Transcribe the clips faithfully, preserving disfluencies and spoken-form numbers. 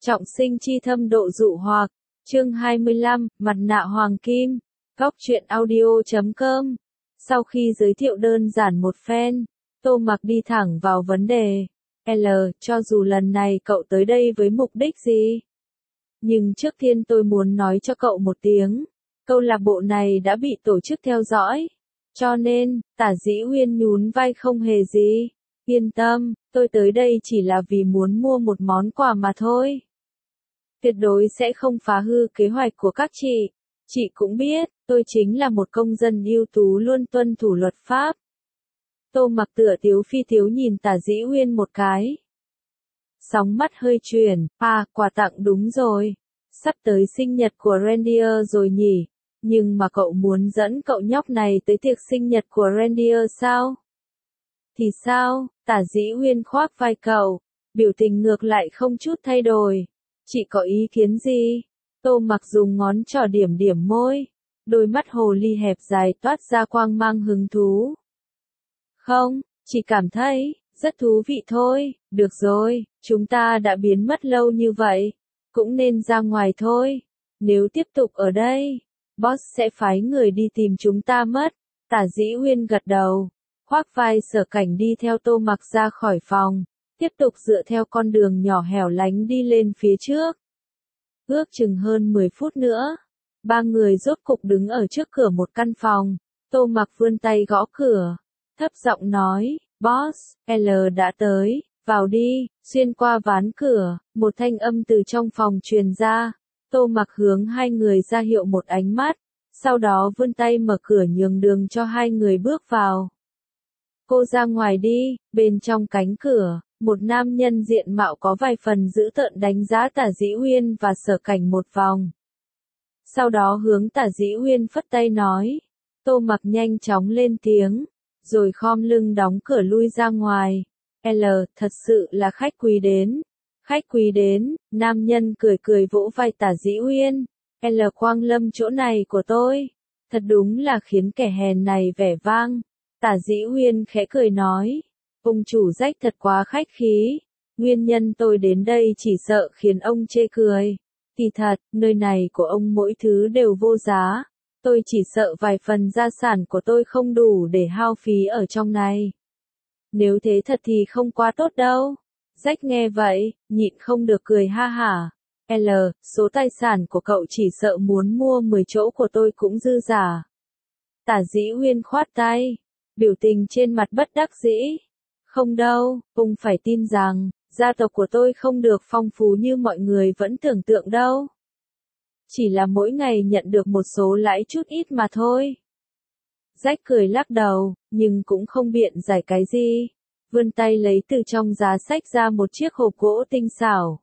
Trọng sinh chi thâm độ dụ hoặc, chương hai mươi lăm, mặt nạ hoàng kim, góc truyện audio chấm com. Sau khi giới thiệu đơn giản một phen, Tô Mặc đi thẳng vào vấn đề. L, cho dù lần này cậu tới đây với mục đích gì? Nhưng trước tiên tôi muốn nói cho cậu một tiếng, câu lạc bộ này đã bị tổ chức theo dõi. Cho nên, Tả Dĩ Huyên nhún vai không hề gì. Yên tâm, tôi tới đây chỉ là vì muốn mua một món quà mà thôi. Tuyệt đối sẽ không phá hư kế hoạch của các chị. Chị cũng biết, tôi chính là một công dân ưu tú luôn tuân thủ luật pháp. Tô Mặc tựa tiếu phi tiếu nhìn Tả Dĩ Huyên một cái. Sóng mắt hơi chuyển, à, quà tặng đúng rồi. Sắp tới sinh nhật của Reindeer rồi nhỉ, nhưng mà cậu muốn dẫn cậu nhóc này tới tiệc sinh nhật của Reindeer sao? Thì sao? Tả Dĩ Huyên khoác vai cậu, biểu tình ngược lại không chút thay đổi. Chị có ý kiến gì? Tô Mặc dùng ngón trỏ điểm điểm môi, đôi mắt hồ ly hẹp dài toát ra quang mang hứng thú. Không, chị cảm thấy rất thú vị thôi. Được rồi, chúng ta đã biến mất lâu như vậy, cũng nên ra ngoài thôi. Nếu tiếp tục ở đây, boss sẽ phái người đi tìm chúng ta mất. Tả Dĩ Huyên gật đầu, khoác vai Sở Cảnh đi theo Tô Mặc ra khỏi phòng, tiếp tục dựa theo con đường nhỏ hẻo lánh đi lên phía trước. Ước chừng hơn mười phút nữa, ba người rốt cục đứng ở trước cửa một căn phòng. Tô Mặc vươn tay gõ cửa, thấp giọng nói, boss, L đã tới, vào đi. Xuyên qua ván cửa, một thanh âm từ trong phòng truyền ra. Tô Mặc hướng hai người ra hiệu một ánh mắt, sau đó vươn tay mở cửa nhường đường cho hai người bước vào. Cô ra ngoài đi. Bên trong cánh cửa, một nam nhân diện mạo có vài phần dữ tợn đánh giá Tả Dĩ Huyên và Sở Cảnh một vòng. Sau đó hướng Tả Dĩ Huyên phất tay nói. Tô Mặc nhanh chóng lên tiếng, rồi khom lưng đóng cửa lui ra ngoài. L, thật sự là khách quý đến. Khách quý đến. Nam nhân cười cười vỗ vai Tả Dĩ Huyên. L quang lâm chỗ này của tôi, thật đúng là khiến kẻ hèn này vẻ vang. Tả Dĩ Huyên khẽ cười nói, ông chủ Rách thật quá khách khí. Nguyên nhân tôi đến đây chỉ sợ khiến ông chê cười. Kỳ thật, nơi này của ông mỗi thứ đều vô giá. Tôi chỉ sợ vài phần gia sản của tôi không đủ để hao phí ở trong này. Nếu thế thật thì không quá tốt đâu. Rách nghe vậy, nhịn không được cười ha hả. L, số tài sản của cậu chỉ sợ muốn mua mười chỗ của tôi cũng dư giả. Tả Dĩ Huyên khoát tay, biểu tình trên mặt bất đắc dĩ. Không đâu, ông phải tin rằng, gia tộc của tôi không được phong phú như mọi người vẫn tưởng tượng đâu. Chỉ là mỗi ngày nhận được một số lãi chút ít mà thôi. Rách cười lắc đầu, nhưng cũng không biện giải cái gì. Vươn tay lấy từ trong giá sách ra một chiếc hộp gỗ tinh xảo.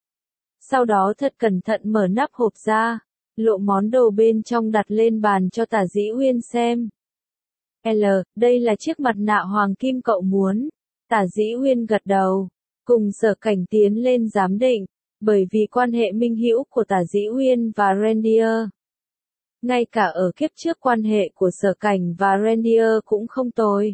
Sau đó thật cẩn thận mở nắp hộp ra, lộ món đồ bên trong đặt lên bàn cho Tả Dĩ Huyên xem. L, đây là chiếc mặt nạ hoàng kim cậu muốn. Tả Dĩ Huyên gật đầu, cùng Sở Cảnh tiến lên giám định, bởi vì quan hệ minh hữu của Tả Dĩ Huyên và Reindeer. Ngay cả ở kiếp trước quan hệ của Sở Cảnh và Reindeer cũng không tồi.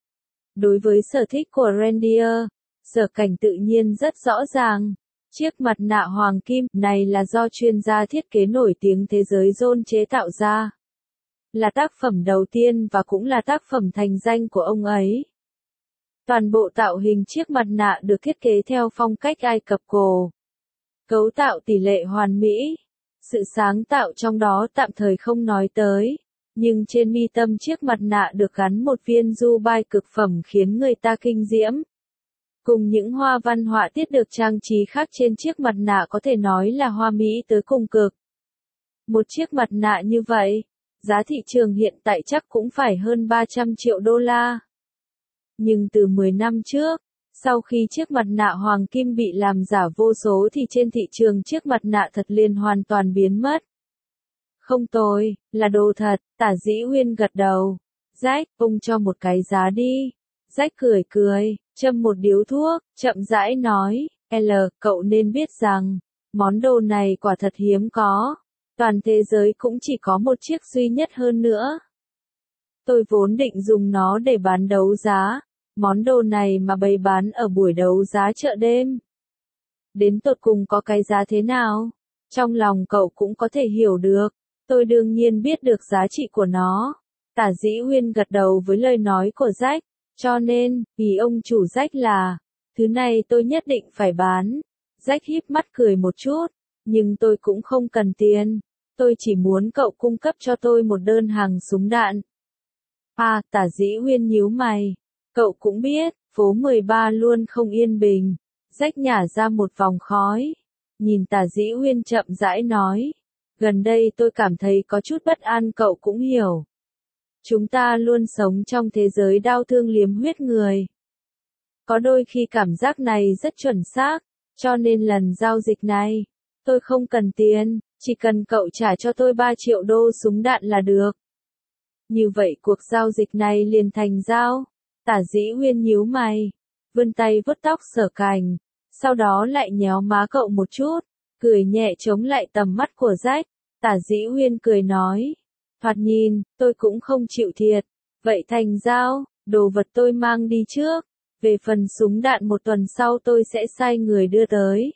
Đối với sở thích của Reindeer, Sở Cảnh tự nhiên rất rõ ràng. Chiếc mặt nạ hoàng kim này là do chuyên gia thiết kế nổi tiếng thế giới John chế tạo ra. Là tác phẩm đầu tiên và cũng là tác phẩm thành danh của ông ấy. Toàn bộ tạo hình chiếc mặt nạ được thiết kế theo phong cách Ai Cập cổ. Cấu tạo tỷ lệ hoàn mỹ. Sự sáng tạo trong đó tạm thời không nói tới. Nhưng trên mi tâm chiếc mặt nạ được gắn một viên ruby cực phẩm khiến người ta kinh diễm. Cùng những hoa văn họa tiết được trang trí khác trên chiếc mặt nạ có thể nói là hoa mỹ tới cùng cực. Một chiếc mặt nạ như vậy, giá thị trường hiện tại chắc cũng phải hơn ba trăm triệu đô la. Nhưng từ mười năm trước, sau khi chiếc mặt nạ hoàng kim bị làm giả vô số thì trên thị trường chiếc mặt nạ thật liền hoàn toàn biến mất. Không tồi, là đồ thật. Tả Dĩ Huyên gật đầu. Rách, ông cho một cái giá đi. Rách cười cười, châm một điếu thuốc, chậm rãi nói, L, cậu nên biết rằng, món đồ này quả thật hiếm có. Toàn thế giới cũng chỉ có một chiếc duy nhất hơn nữa. Tôi vốn định dùng nó để bán đấu giá. Món đồ này mà bày bán ở buổi đấu giá chợ đêm. đến tột cùng có cái giá thế nào? Trong lòng cậu cũng có thể hiểu được, tôi đương nhiên biết được giá trị của nó. Tả Dĩ Huyên gật đầu với lời nói của Jack, cho nên, ý ông chủ Jack là, thứ này tôi nhất định phải bán. Jack híp mắt cười một chút, nhưng tôi cũng không cần tiền, tôi chỉ muốn cậu cung cấp cho tôi một đơn hàng súng đạn. À, Tả Dĩ Huyên nhíu mày, cậu cũng biết, phố mười ba luôn không yên bình. Jack nhả ra một vòng khói, nhìn Tả Dĩ Huyên chậm rãi nói, gần đây tôi cảm thấy có chút bất an, cậu cũng hiểu. Chúng ta luôn sống trong thế giới đau thương liếm huyết người. Có đôi khi cảm giác này rất chuẩn xác, cho nên lần giao dịch này, tôi không cần tiền, chỉ cần cậu trả cho tôi ba triệu đô súng đạn là được. Như vậy cuộc giao dịch này liền thành giao. Tả Dĩ Huyên nhíu mày, vươn tay vuốt tóc Sở Cảnh, sau đó lại nhéo má cậu một chút, cười nhẹ chống lại tầm mắt của Jack. Tả Dĩ Huyên cười nói, thoạt nhìn, tôi cũng không chịu thiệt, vậy thành giao, đồ vật tôi mang đi trước, về phần súng đạn một tuần sau tôi sẽ sai người đưa tới.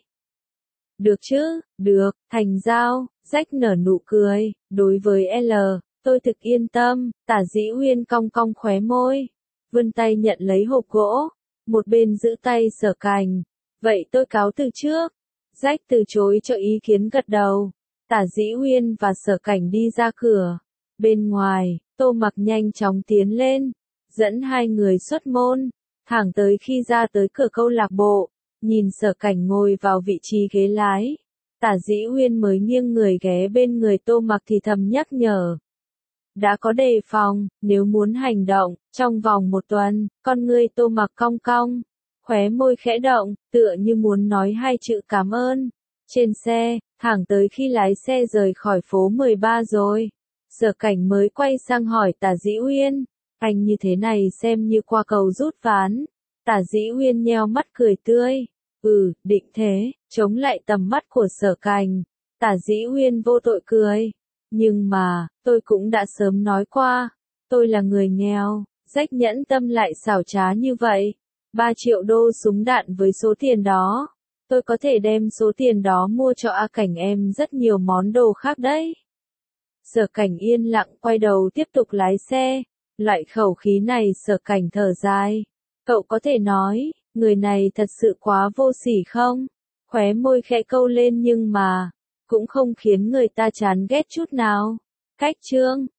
Được chứ, được, thành giao. Jack nở nụ cười, đối với L, tôi thực yên tâm. Tả Dĩ Huyên cong cong khóe môi, vươn tay nhận lấy hộp gỗ, một bên giữ tay Sở Cảnh, vậy tôi cáo từ trước. Jack từ chối cho ý kiến gật đầu. Tả Dĩ Huyên và Sở Cảnh đi ra cửa. Bên ngoài, Tô Mặc nhanh chóng tiến lên, dẫn hai người xuất môn, thẳng tới khi ra tới cửa câu lạc bộ, nhìn Sở Cảnh ngồi vào vị trí ghế lái. Tả Dĩ Huyên mới nghiêng người ghé bên người Tô Mặc thì thầm nhắc nhở. Đã có đề phòng, nếu muốn hành động, trong vòng một tuần, con ngươi Tô Mặc cong cong, khóe môi khẽ động, tựa như muốn nói hai chữ cảm ơn. Trên xe, thẳng tới khi lái xe rời khỏi phố mười ba rồi, Sở Cảnh mới quay sang hỏi Tả Dĩ Huyên, anh như thế này xem như qua cầu rút ván. Tả Dĩ Huyên nheo mắt cười tươi, ừ, định thế, chống lại tầm mắt của Sở Cảnh. Tả Dĩ Huyên vô tội cười, nhưng mà, tôi cũng đã sớm nói qua, tôi là người nghèo. Jack nhẫn tâm lại xảo trá như vậy, ba triệu đô súng đạn với số tiền đó, tôi có thể đem số tiền đó mua cho A Cảnh em rất nhiều món đồ khác đấy. Sở Cảnh yên lặng quay đầu tiếp tục lái xe, loại khẩu khí này Sở Cảnh thở dài. Cậu có thể nói, người này thật sự quá vô sỉ không? Khóe môi khẽ câu lên nhưng mà, cũng không khiến người ta chán ghét chút nào. Cách chương